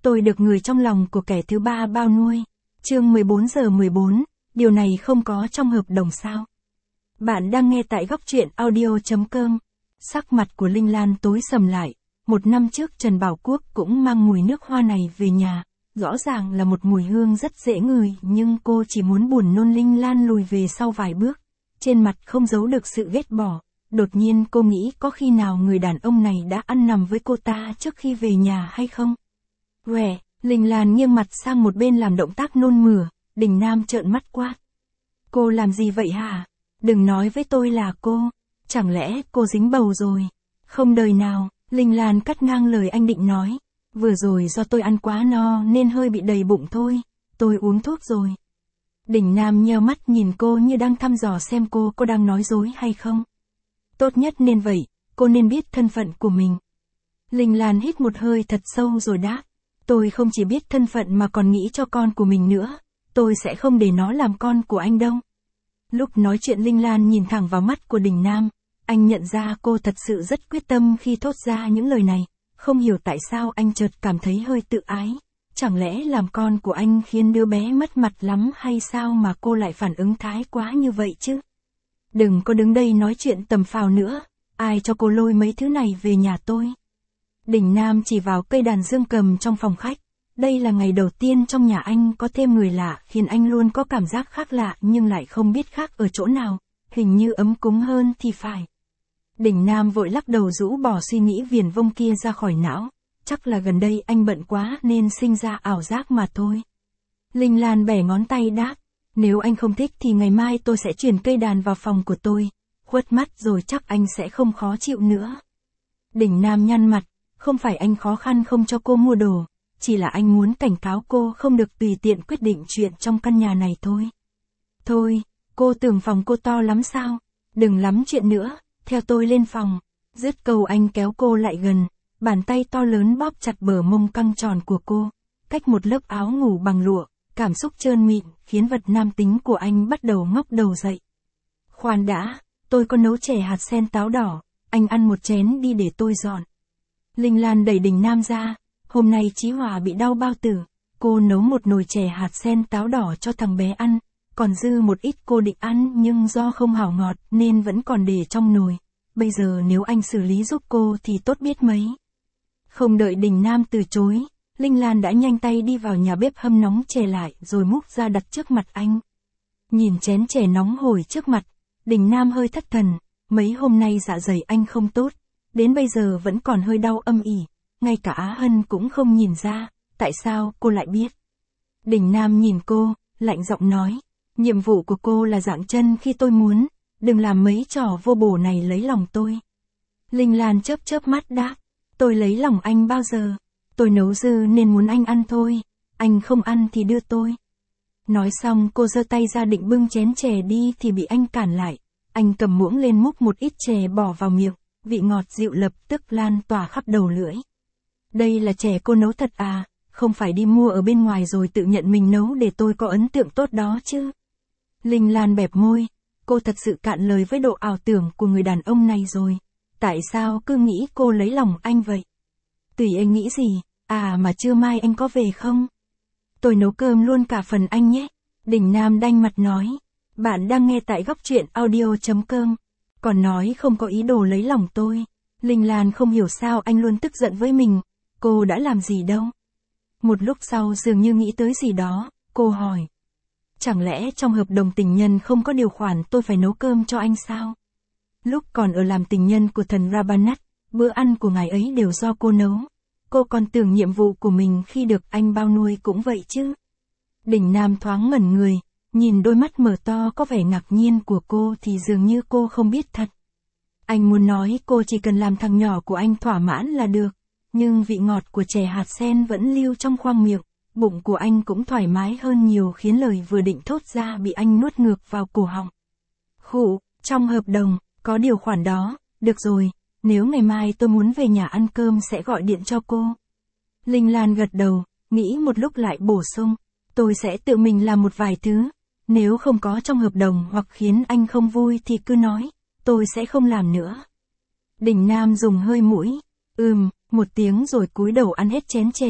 Tôi được người trong lòng của kẻ thứ ba bao nuôi. Chương 14:14, điều này không có trong hợp đồng sao? Bạn đang nghe tại góc truyện audio.com. Sắc mặt của Linh Lan tối sầm lại. Một năm trước Trần Bảo Quốc cũng mang mùi nước hoa này về nhà. Rõ ràng là một mùi hương rất dễ ngửi, nhưng cô chỉ muốn buồn nôn Linh Lan lùi về sau vài bước. Trên mặt không giấu được sự ghét bỏ. Đột nhiên cô nghĩ có khi nào người đàn ông này đã ăn nằm với cô ta trước khi về nhà hay không? Quẻ, Linh Lan nghiêng mặt sang một bên làm động tác nôn mửa. Đình Nam trợn mắt quát. Cô làm gì vậy hả? Đừng nói với tôi là cô. Chẳng lẽ cô dính bầu rồi? Không đời nào, Linh Lan cắt ngang lời anh định nói. Vừa rồi do tôi ăn quá no nên hơi bị đầy bụng thôi. Tôi uống thuốc rồi. Đình Nam nheo mắt nhìn cô như đang thăm dò xem cô có đang nói dối hay không. Tốt nhất nên vậy, cô nên biết thân phận của mình. Linh Lan hít một hơi thật sâu rồi đáp. Tôi không chỉ biết thân phận mà còn nghĩ cho con của mình nữa. Tôi sẽ không để nó làm con của anh đâu. Lúc nói chuyện Linh Lan nhìn thẳng vào mắt của Đình Nam. Anh nhận ra cô thật sự rất quyết tâm khi thốt ra những lời này. Không hiểu tại sao anh chợt cảm thấy hơi tự ái. Chẳng lẽ làm con của anh khiến đứa bé mất mặt lắm hay sao mà cô lại phản ứng thái quá như vậy chứ? Đừng có đứng đây nói chuyện tầm phào nữa. Ai cho cô lôi mấy thứ này về nhà tôi? Đình Nam chỉ vào cây đàn dương cầm trong phòng khách. Đây là ngày đầu tiên trong nhà anh có thêm người lạ khiến anh luôn có cảm giác khác lạ nhưng lại không biết khác ở chỗ nào. Hình như ấm cúng hơn thì phải. Đình Nam vội lắc đầu rũ bỏ suy nghĩ viển vông kia ra khỏi não. Chắc là gần đây anh bận quá nên sinh ra ảo giác mà thôi. Linh Lan bẻ ngón tay đáp. Nếu anh không thích thì ngày mai tôi sẽ chuyển cây đàn vào phòng của tôi. Khuất mắt rồi chắc anh sẽ không khó chịu nữa. Đình Nam nhăn mặt. Không phải anh khó khăn không cho cô mua đồ. Chỉ là anh muốn cảnh cáo cô không được tùy tiện quyết định chuyện trong căn nhà này thôi. Thôi, cô tưởng phòng cô to lắm sao? Đừng lắm chuyện nữa, theo tôi lên phòng. Dứt câu anh kéo cô lại gần. Bàn tay to lớn bóp chặt bờ mông căng tròn của cô. Cách một lớp áo ngủ bằng lụa, cảm xúc trơn mịn, khiến vật nam tính của anh bắt đầu ngóc đầu dậy. Khoan đã, tôi có nấu chè hạt sen táo đỏ, anh ăn một chén đi để tôi dọn. Linh Lan đẩy Đình Nam ra. Hôm nay Chí Hòa bị đau bao tử. Cô nấu một nồi chè hạt sen táo đỏ cho thằng bé ăn. Còn dư một ít cô định ăn nhưng do không hảo ngọt nên vẫn còn để trong nồi. Bây giờ nếu anh xử lý giúp cô thì tốt biết mấy. Không đợi Đình Nam từ chối, Linh Lan đã nhanh tay đi vào nhà bếp hâm nóng chè lại rồi múc ra đặt trước mặt anh. Nhìn chén chè nóng hổi trước mặt, Đình Nam hơi thất thần. Mấy hôm nay dạ dày anh không tốt. Đến bây giờ vẫn còn hơi đau âm ỉ. Ngay cả Á Hân cũng không nhìn ra. Tại sao cô lại biết? Đình Nam nhìn cô, lạnh giọng nói. Nhiệm vụ của cô là dạng chân khi tôi muốn. Đừng làm mấy trò vô bổ này lấy lòng tôi. Linh Lan chớp chớp mắt đáp. Tôi lấy lòng anh bao giờ? Tôi nấu dư nên muốn anh ăn thôi. Anh không ăn thì đưa tôi. Nói xong cô giơ tay ra định bưng chén chè đi thì bị anh cản lại. Anh cầm muỗng lên múc một ít chè bỏ vào miệng. Vị ngọt dịu lập tức lan tỏa khắp đầu lưỡi. Đây là chè cô nấu thật à? Không phải đi mua ở bên ngoài rồi tự nhận mình nấu để tôi có ấn tượng tốt đó chứ? Linh Lan bẹp môi. Cô thật sự cạn lời với độ ảo tưởng của người đàn ông này rồi. Tại sao cứ nghĩ cô lấy lòng anh vậy? Tùy anh nghĩ gì, à mà trưa mai anh có về không? Tôi nấu cơm luôn cả phần anh nhé. Đình Nam đanh mặt nói. Bạn đang nghe tại góc truyện audio.com. Còn nói không có ý đồ lấy lòng tôi. Linh Lan không hiểu sao anh luôn tức giận với mình. Cô đã làm gì đâu? Một lúc sau dường như nghĩ tới gì đó, cô hỏi. Chẳng lẽ trong hợp đồng tình nhân không có điều khoản tôi phải nấu cơm cho anh sao? Lúc còn ở làm tình nhân của thần Rabbanat, bữa ăn của ngài ấy đều do cô nấu. Cô còn tưởng nhiệm vụ của mình khi được anh bao nuôi cũng vậy chứ? Đình Nam thoáng ngẩn người, nhìn đôi mắt mở to có vẻ ngạc nhiên của cô thì dường như cô không biết thật. Anh muốn nói cô chỉ cần làm thằng nhỏ của anh thỏa mãn là được. Nhưng vị ngọt của chè hạt sen vẫn lưu trong khoang miệng, bụng của anh cũng thoải mái hơn nhiều khiến lời vừa định thốt ra bị anh nuốt ngược vào cổ họng. Khụ, trong hợp đồng, có điều khoản đó, được rồi, nếu ngày mai tôi muốn về nhà ăn cơm sẽ gọi điện cho cô. Linh Lan gật đầu, nghĩ một lúc lại bổ sung, tôi sẽ tự mình làm một vài thứ, nếu không có trong hợp đồng hoặc khiến anh không vui thì cứ nói, tôi sẽ không làm nữa. Đình Nam dùng hơi mũi, một tiếng rồi cúi đầu ăn hết chén chè,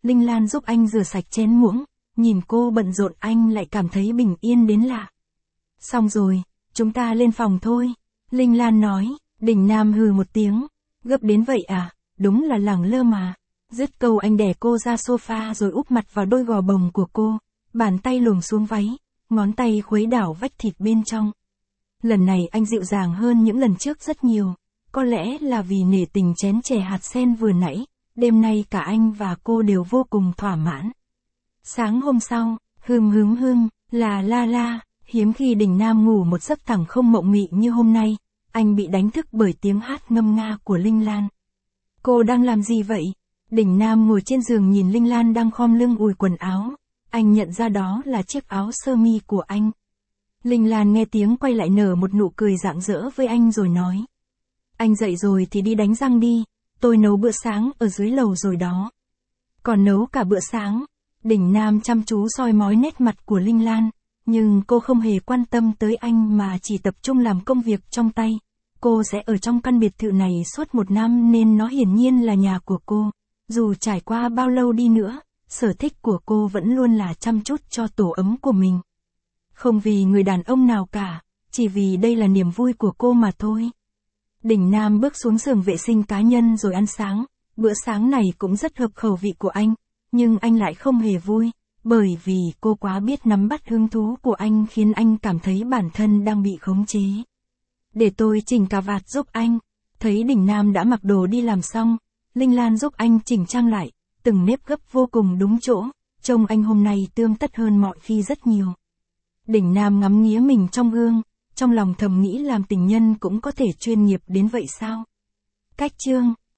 Linh Lan giúp anh rửa sạch chén muỗng, nhìn cô bận rộn anh lại cảm thấy bình yên đến lạ. Xong rồi, chúng ta lên phòng thôi. Linh Lan nói, Đình Nam hừ một tiếng, gấp đến vậy à, đúng là lẳng lơ mà. Dứt câu anh đè cô ra sofa rồi úp mặt vào đôi gò bồng của cô, bàn tay luồn xuống váy, ngón tay khuấy đảo vách thịt bên trong. Lần này anh dịu dàng hơn những lần trước rất nhiều, có lẽ là vì nể tình chén chè hạt sen vừa nãy, đêm nay cả anh và cô đều vô cùng thỏa mãn. Sáng hôm sau, la la la, hiếm khi Đình Nam ngủ một giấc thẳng không mộng mị như hôm nay, anh bị đánh thức bởi tiếng hát ngâm nga của Linh Lan. Cô đang làm gì vậy? Đình Nam ngồi trên giường nhìn Linh Lan đang khom lưng ủi quần áo, anh nhận ra đó là chiếc áo sơ mi của anh. Linh Lan nghe tiếng quay lại nở một nụ cười rạng rỡ với anh rồi nói. Anh dậy rồi thì đi đánh răng đi, tôi nấu bữa sáng ở dưới lầu rồi đó. Còn nấu cả bữa sáng. Đình Nam chăm chú soi mói nét mặt của Linh Lan, nhưng cô không hề quan tâm tới anh mà chỉ tập trung làm công việc trong tay. Cô sẽ ở trong căn biệt thự này suốt 1 năm nên nó hiển nhiên là nhà của cô. Dù trải qua bao lâu đi nữa, sở thích của cô vẫn luôn là chăm chút cho tổ ấm của mình. Không vì người đàn ông nào cả, chỉ vì đây là niềm vui của cô mà thôi. Đình Nam bước xuống giường vệ sinh cá nhân rồi ăn sáng, bữa sáng này cũng rất hợp khẩu vị của anh, nhưng anh lại không hề vui, bởi vì cô quá biết nắm bắt hứng thú của anh khiến anh cảm thấy bản thân đang bị khống chế. Để tôi chỉnh cà vạt giúp anh. Thấy Đình Nam đã mặc đồ đi làm xong, Linh Lan giúp anh chỉnh trang lại, từng nếp gấp vô cùng đúng chỗ, trông anh hôm nay tươm tất hơn mọi khi rất nhiều. Đình Nam ngắm nghía mình trong gương, trong lòng thầm nghĩ làm tình nhân cũng có thể chuyên nghiệp đến vậy sao? Cách chương